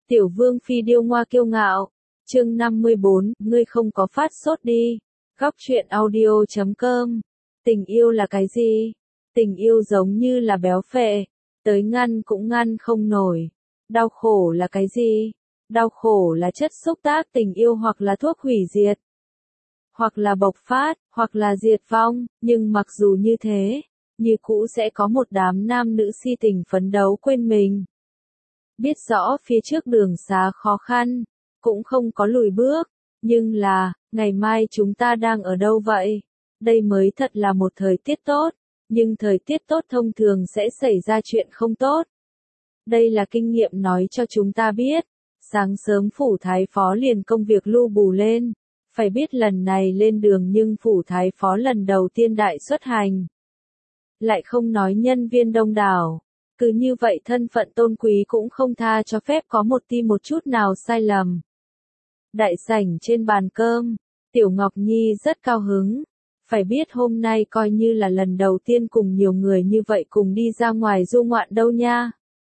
Tiểu vương phi điêu ngoa kiêu ngạo. Chương 54, ngươi không có phát sốt đi. Góc truyện audio.com. Tình yêu là cái gì? Tình yêu giống như là béo phệ, tới ngăn cũng ngăn không nổi. Đau khổ là cái gì? Đau khổ là chất xúc tác tình yêu hoặc là thuốc hủy diệt, hoặc là bộc phát, hoặc là diệt vong, nhưng mặc dù như thế, như cũ sẽ có một đám nam nữ si tình phấn đấu quên mình. Biết rõ phía trước đường xá khó khăn, cũng không có lùi bước, nhưng là, ngày mai chúng ta đang ở đâu vậy? Đây mới thật là một thời tiết tốt, nhưng thời tiết tốt thông thường sẽ xảy ra chuyện không tốt. Đây là kinh nghiệm nói cho chúng ta biết, sáng sớm phủ thái phó liền công việc lu bù lên, phải biết lần này lên đường nhưng phủ thái phó lần đầu tiên đại xuất hành. Lại không nói nhân viên đông đảo. Cứ như vậy thân phận tôn quý cũng không tha cho phép có một ti một chút nào sai lầm. Đại sảnh trên bàn cơm, Tiểu Ngọc Nhi rất cao hứng. Phải biết hôm nay coi như là lần đầu tiên cùng nhiều người như vậy cùng đi ra ngoài du ngoạn đâu nha.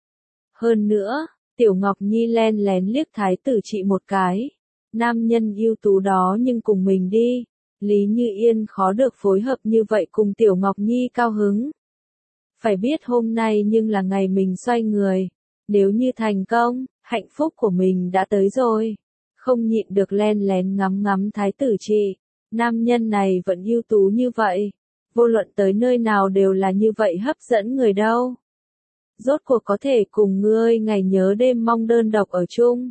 Hơn nữa, Tiểu Ngọc Nhi len lén liếc thái tử chị một cái. Nam nhân ưu tú đó nhưng cùng mình đi. Lý Như Yên khó được phối hợp như vậy cùng Tiểu Ngọc Nhi cao hứng. Phải biết hôm nay nhưng là ngày mình xoay người. Nếu như thành công, hạnh phúc của mình đã tới rồi. Không nhịn được len lén ngắm ngắm thái tử chị. Nam nhân này vẫn ưu tú như vậy. Vô luận tới nơi nào đều là như vậy hấp dẫn người đâu. Rốt cuộc có thể cùng ngươi ngày nhớ đêm mong đơn độc ở chung.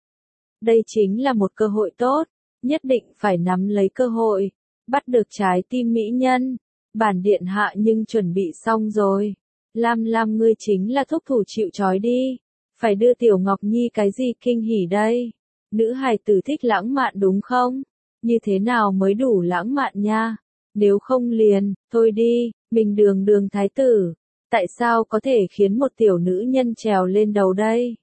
Đây chính là một cơ hội tốt. Nhất định phải nắm lấy cơ hội. Bắt được trái tim mỹ nhân. Bản điện hạ nhưng chuẩn bị xong rồi. Lam Lam ngươi chính là thúc thủ chịu trói đi. Phải đưa Tiểu Ngọc Nhi cái gì kinh hỉ đây? Nữ hài tử thích lãng mạn đúng không? Như thế nào mới đủ lãng mạn nha? Nếu không liền, thôi đi, mình đường thái tử. Tại sao có thể khiến một tiểu nữ nhân trèo lên đầu đây?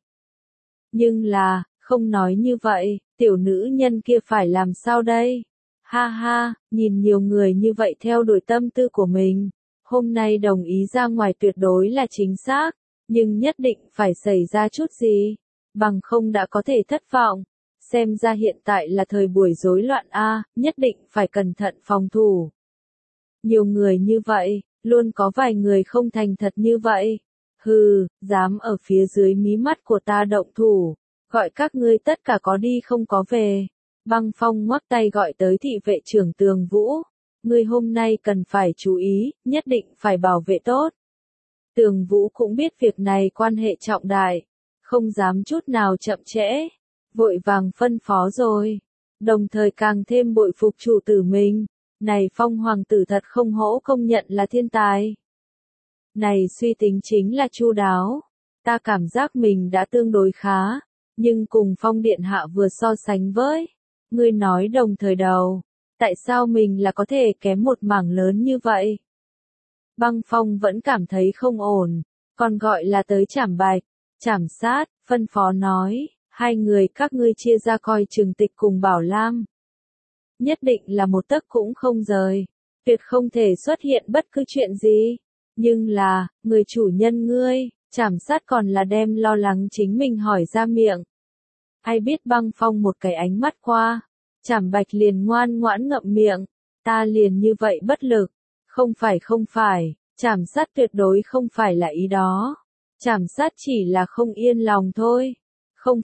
Nhưng là, không nói như vậy, tiểu nữ nhân kia phải làm sao đây? Ha ha, nhìn nhiều người như vậy theo đuổi tâm tư của mình. Hôm nay đồng ý ra ngoài tuyệt đối là chính xác, nhưng nhất định phải xảy ra chút gì, bằng không đã có thể thất vọng. Xem ra hiện tại là thời buổi rối loạn a, nhất định phải cẩn thận phòng thủ. Nhiều người như vậy, luôn có vài người không thành thật như vậy. Hừ, dám ở phía dưới mí mắt của ta động thủ, gọi các ngươi tất cả có đi không có về. Băng Phong ngoắc tay gọi tới thị vệ trưởng Tường Vũ. Ngươi hôm nay cần phải chú ý, nhất định phải bảo vệ tốt. Tường Vũ cũng biết việc này quan hệ trọng đại, không dám chút nào chậm trễ, vội vàng phân phó rồi. Đồng thời càng thêm bội phục chủ tử mình. Này Phong hoàng tử thật không hổ công nhận là thiên tài. Này suy tính chính là chu đáo. Ta cảm giác mình đã tương đối khá, nhưng cùng Phong điện hạ vừa so sánh với. Ngươi nói đồng thời đầu, tại sao mình là có thể kém một mảng lớn như vậy? Băng Phong vẫn cảm thấy không ổn, còn gọi là tới trảm bạch, trảm sát, phân phó nói, hai người các ngươi chia ra coi chừng Tịch cùng Bảo Lam. Nhất định là một tấc cũng không rời, tuyệt không thể xuất hiện bất cứ chuyện gì. Nhưng là, người chủ nhân ngươi, trảm sát còn là đem lo lắng chính mình hỏi ra miệng. Ai biết Băng Phong một cái ánh mắt qua, trảm bạch liền ngoan ngoãn ngậm miệng, ta liền như vậy bất lực, không phải, trảm sát tuyệt đối không phải là ý đó, trảm sát chỉ là không yên lòng thôi, không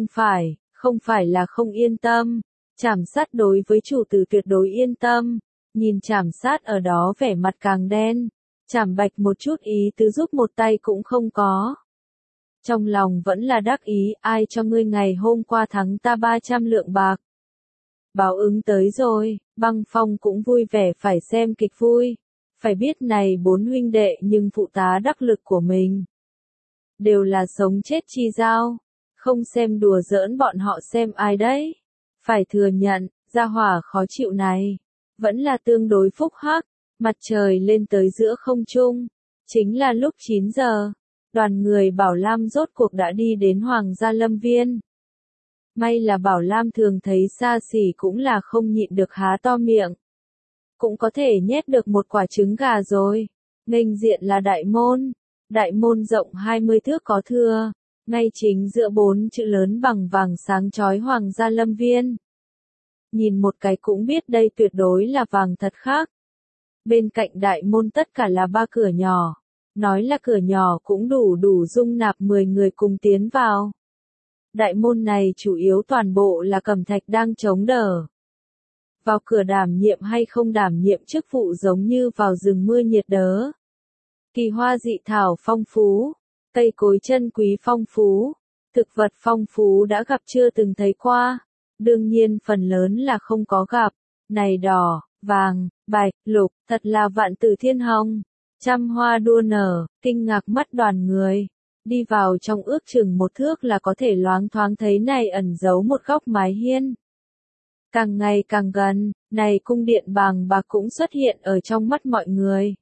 phải là không yên tâm, trảm sát đối với chủ tử tuyệt đối yên tâm, nhìn trảm sát ở đó vẻ mặt càng đen, trảm bạch một chút ý tứ giúp một tay cũng không có. Trong lòng vẫn là đắc ý, ai cho ngươi ngày hôm qua thắng ta 300 lượng bạc. Báo ứng tới rồi, Băng Phong cũng vui vẻ phải xem kịch vui. Phải biết này 4 huynh đệ nhưng phụ tá đắc lực của mình. Đều là sống chết chi giao. Không xem đùa giỡn bọn họ xem ai đấy. Phải thừa nhận, gia hỏa khó chịu này. Vẫn là tương đối phúc hắc. Mặt trời lên tới giữa không trung. Chính là lúc 9 giờ. Đoàn người Bảo Lam rốt cuộc đã đi đến Hoàng gia Lâm Viên. May là Bảo Lam thường thấy xa xỉ cũng là không nhịn được há to miệng. Cũng có thể nhét được một quả trứng gà rồi. Nghênh diện là đại môn rộng 20 thước có thưa. ngay chính giữa 4 chữ lớn bằng vàng sáng chói Hoàng gia Lâm Viên. Nhìn một cái cũng biết đây tuyệt đối là vàng thật khác. Bên cạnh đại môn tất cả là 3 cửa nhỏ. Nói là cửa nhỏ cũng đủ dung nạp 10 người cùng tiến vào. Đại môn này chủ yếu toàn bộ là cẩm thạch đang chống đỡ. Vào cửa đảm nhiệm hay không đảm nhiệm chức vụ giống như vào rừng mưa nhiệt đới. Kỳ hoa dị thảo phong phú, cây cối chân quý phong phú, thực vật phong phú đã gặp chưa từng thấy qua. Đương nhiên phần lớn là không có gặp. Này đỏ, vàng, bạch, lục, thật là vạn tử thiên hồng. Trăm hoa đua nở, kinh ngạc mắt đoàn người. Đi vào trong ước chừng 1 thước là có thể loáng thoáng thấy này ẩn giấu một góc mái hiên. Càng ngày càng gần, này cung điện bàng bạc cũng xuất hiện ở trong mắt mọi người.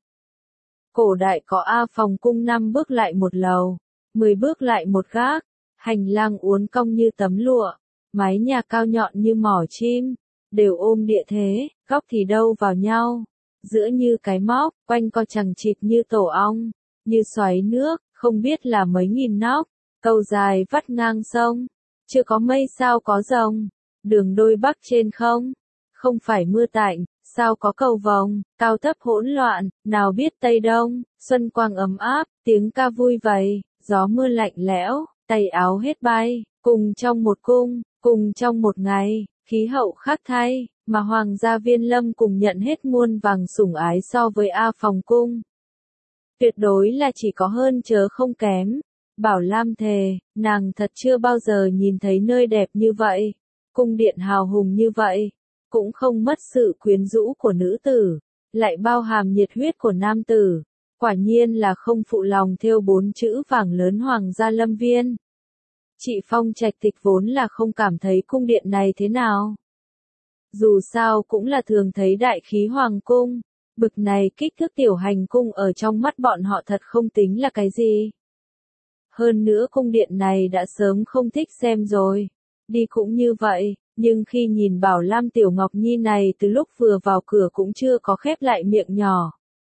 Cổ đại có A phòng cung 5 bước lại 1 lầu, 10 bước lại 1 gác, hành lang uốn cong như tấm lụa, mái nhà cao nhọn như mỏ chim, đều ôm địa thế, góc thì đâu vào nhau, giữa như cái móc, quanh co chằng chịt như tổ ong, như xoáy nước, không biết là mấy nghìn nóc, cầu dài vắt ngang sông, chưa có mây sao có rồng, đường đôi bắc trên không phải mưa tạnh, sao có cầu vồng, cao thấp hỗn loạn, nào biết Tây Đông, xuân quang ấm áp, tiếng ca vui vầy, gió mưa lạnh lẽo, tay áo hết bay, cùng trong một cung, cùng trong một ngày, khí hậu khác thay, mà Hoàng gia Viên Lâm cùng nhận hết muôn vàng sủng ái so với A phòng cung. Tuyệt đối là chỉ có hơn chớ không kém. Bảo Lam thề, nàng thật chưa bao giờ nhìn thấy nơi đẹp như vậy, cung điện hào hùng như vậy, cũng không mất sự quyến rũ của nữ tử, lại bao hàm nhiệt huyết của nam tử, quả nhiên là không phụ lòng thêu 4 chữ vàng lớn Hoàng gia Lâm Viên. Chị Phong Trạch Tịch vốn là không cảm thấy cung điện này thế nào. Dù sao cũng là thường thấy đại khí hoàng cung, bực này kích thước tiểu hành cung ở trong mắt bọn họ thật không tính là cái gì. Hơn nữa cung điện này đã sớm không thích xem rồi, đi cũng như vậy, nhưng khi nhìn Bảo Lam Tiểu Ngọc Nhi này từ lúc vừa vào cửa cũng chưa có khép lại miệng nhỏ.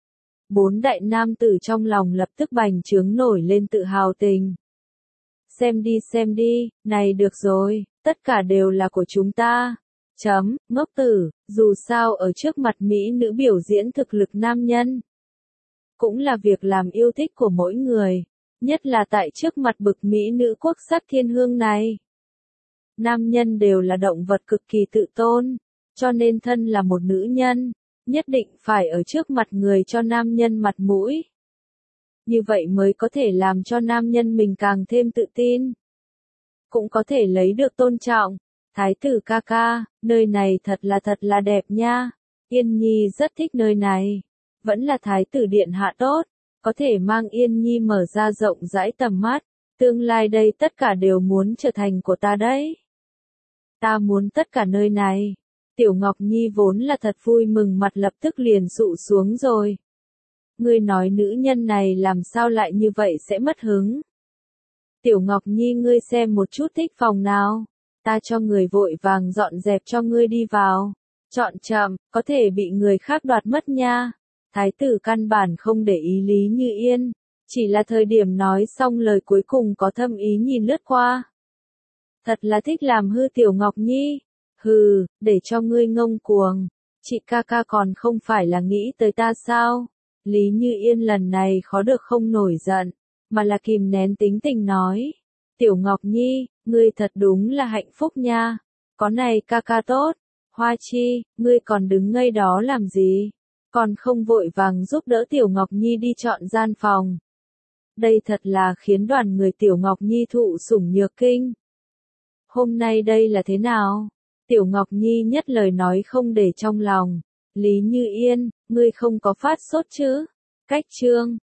4 đại nam tử trong lòng lập tức bành trướng nổi lên tự hào tình. Xem đi, này được rồi, tất cả đều là của chúng ta. Ngốc tử, dù sao ở trước mặt mỹ nữ biểu diễn thực lực nam nhân. Cũng là việc làm yêu thích của mỗi người, nhất là tại trước mặt bực mỹ nữ quốc sắc thiên hương này. Nam nhân đều là động vật cực kỳ tự tôn, cho nên thân là một nữ nhân, nhất định phải ở trước mặt người cho nam nhân mặt mũi. Như vậy mới có thể làm cho nam nhân mình càng thêm tự tin. Cũng có thể lấy được tôn trọng. Thái tử ca ca, nơi này thật là đẹp nha. Yên Nhi rất thích nơi này. Vẫn là thái tử điện hạ tốt, có thể mang Yên Nhi mở ra rộng rãi tầm mắt. Tương lai đây tất cả đều muốn trở thành của ta đấy. Ta muốn tất cả nơi này. Tiểu Ngọc Nhi vốn là thật vui mừng mặt lập tức liền sụ xuống rồi. Ngươi nói nữ nhân này làm sao lại như vậy sẽ mất hứng. Tiểu Ngọc Nhi ngươi xem một chút thích phòng nào. Ta cho người vội vàng dọn dẹp cho ngươi đi vào. Chọn chậm, có thể bị người khác đoạt mất nha. Thái tử căn bản không để ý Lý Như Yên. Chỉ là thời điểm nói xong lời cuối cùng có thâm ý nhìn lướt qua. Thật là thích làm hư Tiểu Ngọc Nhi. Hừ, để cho ngươi ngông cuồng. Chị ca ca còn không phải là nghĩ tới ta sao? Lý Như Yên lần này khó được không nổi giận, mà là kìm nén tính tình nói. Tiểu Ngọc Nhi, ngươi thật đúng là hạnh phúc nha. Có này ca ca tốt. Hoa Chi, ngươi còn đứng ngây đó làm gì? Còn không vội vàng giúp đỡ Tiểu Ngọc Nhi đi chọn gian phòng. Đây thật là khiến đoàn người Tiểu Ngọc Nhi thụ sủng nhược kinh. Hôm nay đây là thế nào? Tiểu Ngọc Nhi nhất lời nói không để trong lòng. Lý Như Yên, ngươi không có phát sốt chứ? Cách chương